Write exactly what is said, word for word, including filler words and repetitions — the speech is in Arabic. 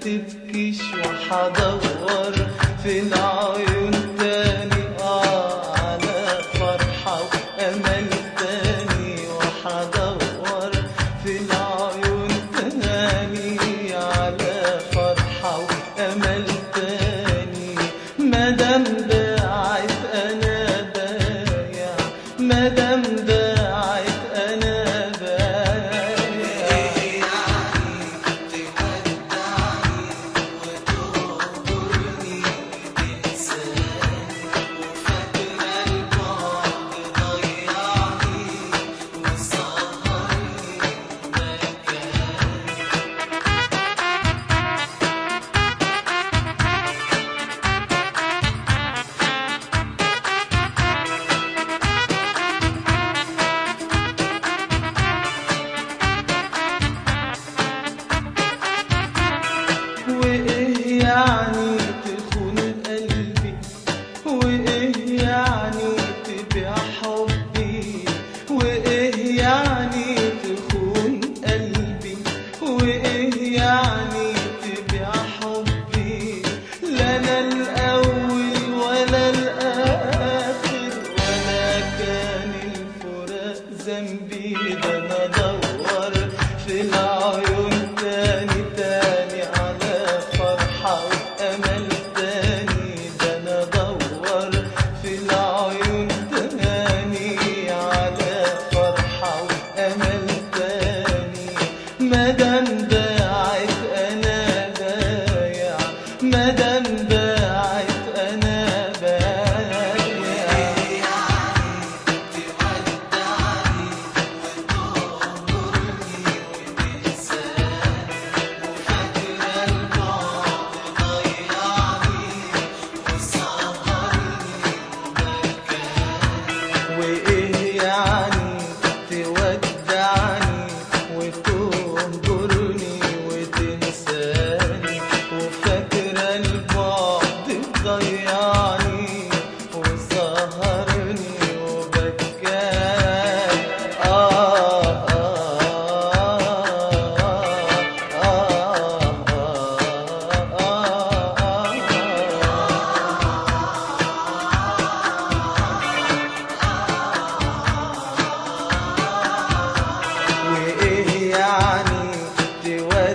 تبكيش وحدور في العيون تاني اه على فرحة وأمل تاني، وحدور في العيون تاني على فرحة وأمل تاني. مادام باعت أنا بايع، مادام باعت أنا بايع. وإيه يعني تخون قلبي، وإيه يعني تبيع حبي، وإيه يعني تخون قلبي، وإيه يعني تبيع حبي. لا أنا الأول ولا الآخر، ولا كان الفراق ذنبي ده.